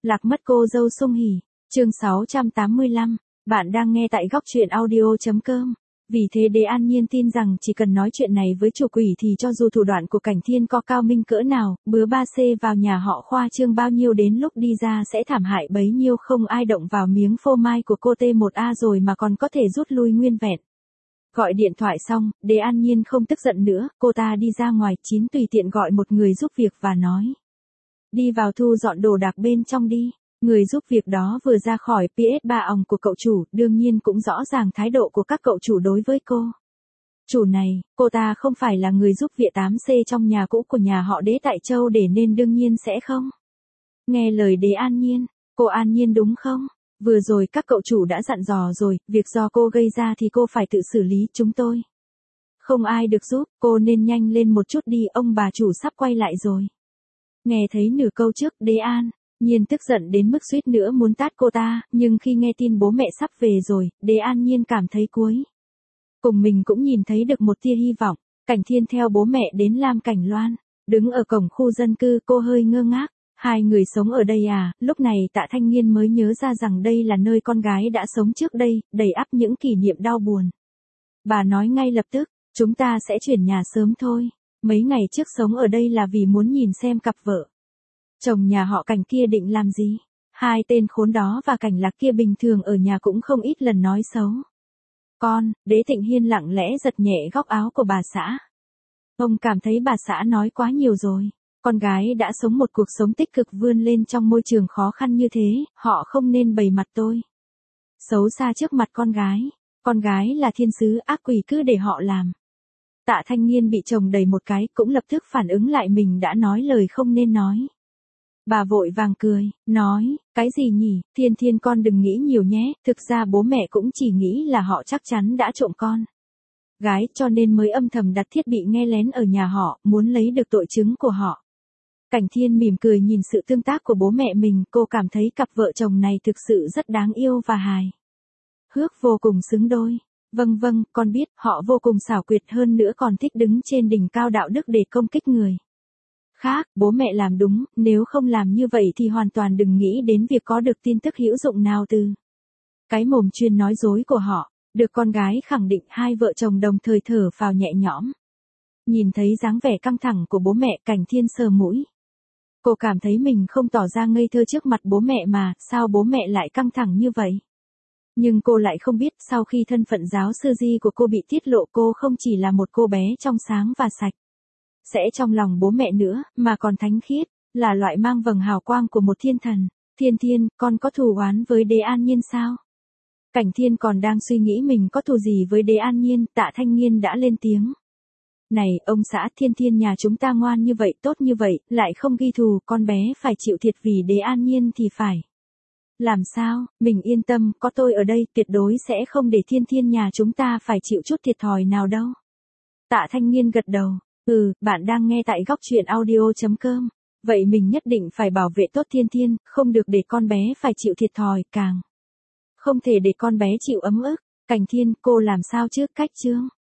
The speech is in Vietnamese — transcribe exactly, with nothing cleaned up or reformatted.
Lạc mất cô dâu Sung Hỉ, chương sáu trăm tám mươi lăm, bạn đang nghe tại góc truyện audio.com. Vì thế Đế An Nhiên tin rằng chỉ cần nói chuyện này với chủ quỷ thì cho dù thủ đoạn của Cảnh Thiên có cao minh cỡ nào, bứa ba xê vào nhà họ khoa trương bao nhiêu đến lúc đi ra sẽ thảm hại bấy nhiêu, không ai động vào miếng phô mai của cô T một A rồi mà còn có thể rút lui nguyên vẹn. Gọi điện thoại xong, Đế An Nhiên không tức giận nữa, cô ta đi ra ngoài, chín tùy tiện gọi một người giúp việc và nói. Đi vào thu dọn đồ đạc bên trong đi. Người giúp việc đó vừa ra khỏi pê ét ba òng của cậu chủ, đương nhiên cũng rõ ràng thái độ của các cậu chủ đối với cô. Chủ này, cô ta không phải là người giúp việc tám xê trong nhà cũ của nhà họ Đế tại Châu để nên đương nhiên sẽ không. Nghe lời Đế An Nhiên, cô An Nhiên đúng không? Vừa rồi các cậu chủ đã dặn dò rồi, việc do cô gây ra thì cô phải tự xử lý, chúng tôi. Không ai được giúp, cô nên nhanh lên một chút đi, ông bà chủ sắp quay lại rồi. Nghe thấy nửa câu trước, Đế An Nhiên tức giận đến mức suýt nữa muốn tát cô ta, nhưng khi nghe tin bố mẹ sắp về rồi, Đế An Nhiên cảm thấy cuối cùng mình cũng nhìn thấy được một tia hy vọng. Cảnh Thiên theo bố mẹ đến Lam Cảnh Loan, đứng ở cổng khu dân cư, cô hơi ngơ ngác. Hai người sống ở đây à? Lúc này Tạ Thanh Nghiên mới nhớ ra rằng đây là nơi con gái đã sống trước đây, đầy ắp những kỷ niệm đau buồn. Bà nói ngay lập tức, chúng ta sẽ chuyển nhà sớm thôi. Mấy ngày trước sống ở đây là vì muốn nhìn xem cặp vợ chồng nhà họ Cảnh kia định làm gì. Hai tên khốn đó và Cảnh Lạc kia bình thường ở nhà cũng không ít lần nói xấu. Con, Đế Thịnh Hiên lặng lẽ giật nhẹ góc áo của bà xã. Ông cảm thấy bà xã nói quá nhiều rồi. Con gái đã sống một cuộc sống tích cực vươn lên trong môi trường khó khăn như thế, họ không nên bày mặt tôi xấu xa trước mặt con gái. Con gái là thiên sứ, ác quỷ cứ để họ làm. Tạ Thanh Nghiên bị chồng đẩy một cái, cũng lập tức phản ứng lại mình đã nói lời không nên nói. Bà vội vàng cười, nói, cái gì nhỉ, Thiên Thiên con đừng nghĩ nhiều nhé, thực ra bố mẹ cũng chỉ nghĩ là họ chắc chắn đã trộm con gái cho nên mới âm thầm đặt thiết bị nghe lén ở nhà họ, muốn lấy được tội chứng của họ. Cảnh Thiên mỉm cười nhìn sự tương tác của bố mẹ mình, cô cảm thấy cặp vợ chồng này thực sự rất đáng yêu và hài hước, vô cùng xứng đôi. Vâng vâng, con biết, họ vô cùng xảo quyệt, hơn nữa còn thích đứng trên đỉnh cao đạo đức để công kích người khác. Bố mẹ làm đúng, nếu không làm như vậy thì hoàn toàn đừng nghĩ đến việc có được tin tức hữu dụng nào từ cái mồm chuyên nói dối của họ. Được con gái khẳng định, hai vợ chồng đồng thời thở phào nhẹ nhõm. Nhìn thấy dáng vẻ căng thẳng của bố mẹ, Cảnh Thiên sờ mũi. Cô cảm thấy mình không tỏ ra ngây thơ trước mặt bố mẹ mà, sao bố mẹ lại căng thẳng như vậy? Nhưng cô lại không biết, sau khi thân phận giáo sư Di của cô bị tiết lộ, cô không chỉ là một cô bé trong sáng và sạch sẽ trong lòng bố mẹ nữa, mà còn thánh khiết, là loại mang vầng hào quang của một thiên thần. Thiên Thiên, con có thù oán với Đế An Nhiên sao? Cảnh Thiên còn đang suy nghĩ mình có thù gì với Đế An Nhiên, Tạ Thanh Nghiên đã lên tiếng. Này, ông xã, Thiên Thiên nhà chúng ta ngoan như vậy, tốt như vậy, lại không ghi thù, con bé phải chịu thiệt vì Đế An Nhiên thì phải làm sao? Mình yên tâm, có tôi ở đây, tuyệt đối sẽ không để Thiên Thiên nhà chúng ta phải chịu chút thiệt thòi nào đâu. Tạ Thanh Nghiên gật đầu, ừ, bạn đang nghe tại góc truyện audio.com. Vậy mình nhất định phải bảo vệ tốt Thiên Thiên, không được để con bé phải chịu thiệt thòi, càng không thể để con bé chịu ấm ức. Cảnh Thiên, cô làm sao chứ, cách chương